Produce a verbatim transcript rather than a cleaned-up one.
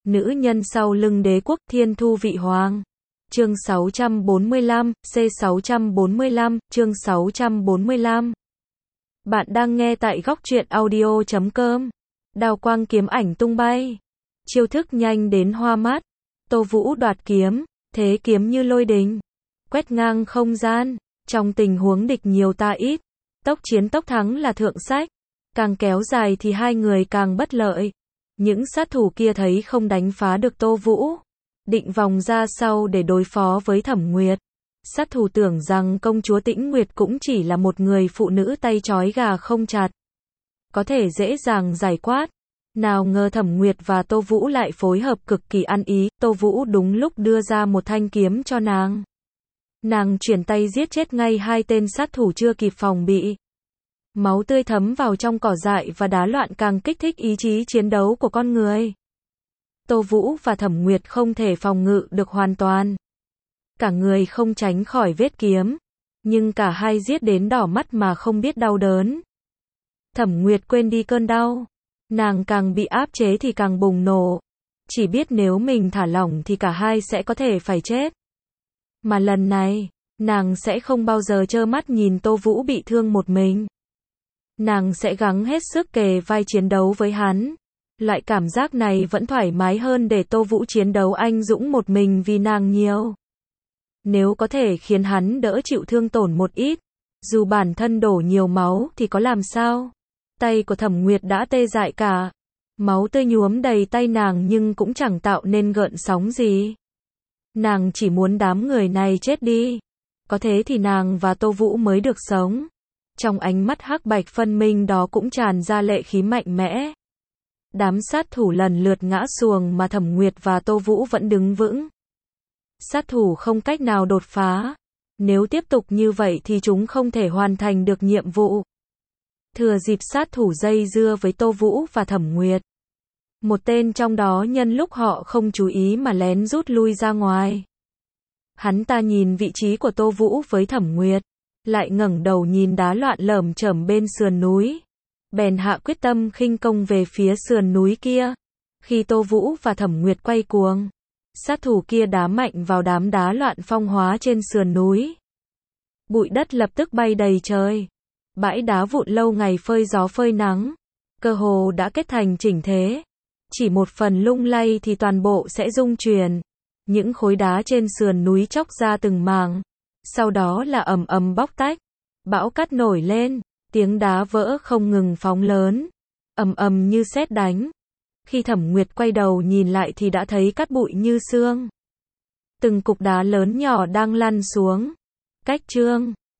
Nữ nhân sau lưng đế quốc Thiên Thu Vị Hoàng. Chương sáu trăm bốn mươi lăm, C sáu trăm bốn mươi lăm, chương sáu trăm bốn mươi lăm. Bạn đang nghe tại góc truyện audio chấm com. Đao quang kiếm ảnh tung bay. Chiêu thức nhanh đến hoa mắt. Tô Vũ đoạt kiếm, thế kiếm như lôi đình. Quét ngang không gian. Trong tình huống địch nhiều ta ít. Tốc chiến tốc thắng là thượng sách. Càng kéo dài thì hai người càng bất lợi. Những sát thủ kia thấy không đánh phá được Tô Vũ, định vòng ra sau để đối phó với Thẩm Nguyệt. Sát thủ tưởng rằng công chúa Tĩnh Nguyệt cũng chỉ là một người phụ nữ tay trói gà không chặt, có thể dễ dàng giải quát. Nào ngờ Thẩm Nguyệt và Tô Vũ lại phối hợp cực kỳ ăn ý. Tô Vũ đúng lúc đưa ra một thanh kiếm cho nàng. Nàng chuyển tay giết chết ngay hai tên sát thủ chưa kịp phòng bị. Máu tươi thấm vào trong cỏ dại và đá loạn càng kích thích ý chí chiến đấu của con người. Tô Vũ và Thẩm Nguyệt không thể phòng ngự được hoàn toàn. Cả người không tránh khỏi vết kiếm, nhưng cả hai giết đến đỏ mắt mà không biết đau đớn. Thẩm Nguyệt quên đi cơn đau, nàng càng bị áp chế thì càng bùng nổ. Chỉ biết nếu mình thả lỏng thì cả hai sẽ có thể phải chết. Mà lần này, nàng sẽ không bao giờ trơ mắt nhìn Tô Vũ bị thương một mình. Nàng sẽ gắng hết sức kề vai chiến đấu với hắn. Loại cảm giác này vẫn thoải mái hơn để Tô Vũ chiến đấu anh dũng một mình vì nàng nhiều. Nếu có thể khiến hắn đỡ chịu thương tổn một ít, dù bản thân đổ nhiều máu thì có làm sao? Tay của Thẩm Nguyệt đã tê dại cả. Máu tươi nhuốm đầy tay nàng nhưng cũng chẳng tạo nên gợn sóng gì. Nàng chỉ muốn đám người này chết đi. Có thế thì nàng và Tô Vũ mới được sống. Trong ánh mắt hắc bạch phân minh đó cũng tràn ra lệ khí mạnh mẽ. Đám sát thủ lần lượt ngã xuồng mà Thẩm Nguyệt và Tô Vũ vẫn đứng vững. Sát thủ không cách nào đột phá. Nếu tiếp tục như vậy thì chúng không thể hoàn thành được nhiệm vụ. Thừa dịp sát thủ dây dưa với Tô Vũ và Thẩm Nguyệt, một tên trong đó nhân lúc họ không chú ý mà lén rút lui ra ngoài. Hắn ta nhìn vị trí của Tô Vũ với Thẩm Nguyệt, lại ngẩng đầu nhìn đá loạn lởm chởm bên sườn núi, bèn hạ quyết tâm khinh công về phía sườn núi kia. Khi Tô Vũ và Thẩm Nguyệt quay cuồng, sát thủ kia đá mạnh vào đám đá loạn phong hóa trên sườn núi. Bụi đất lập tức bay đầy trời. Bãi đá vụn lâu ngày phơi gió phơi nắng, cơ hồ đã kết thành chỉnh thế. Chỉ một phần lung lay thì toàn bộ sẽ rung chuyển. Những khối đá trên sườn núi chóc ra từng mảng. Sau đó là ầm ầm bóc tách. Bão cát nổi lên, tiếng đá vỡ không ngừng phóng lớn, ầm ầm như sét đánh. Khi Thẩm Nguyệt quay đầu nhìn lại thì đã thấy cát bụi như sương. Từng cục đá lớn nhỏ đang lăn xuống. Cách chương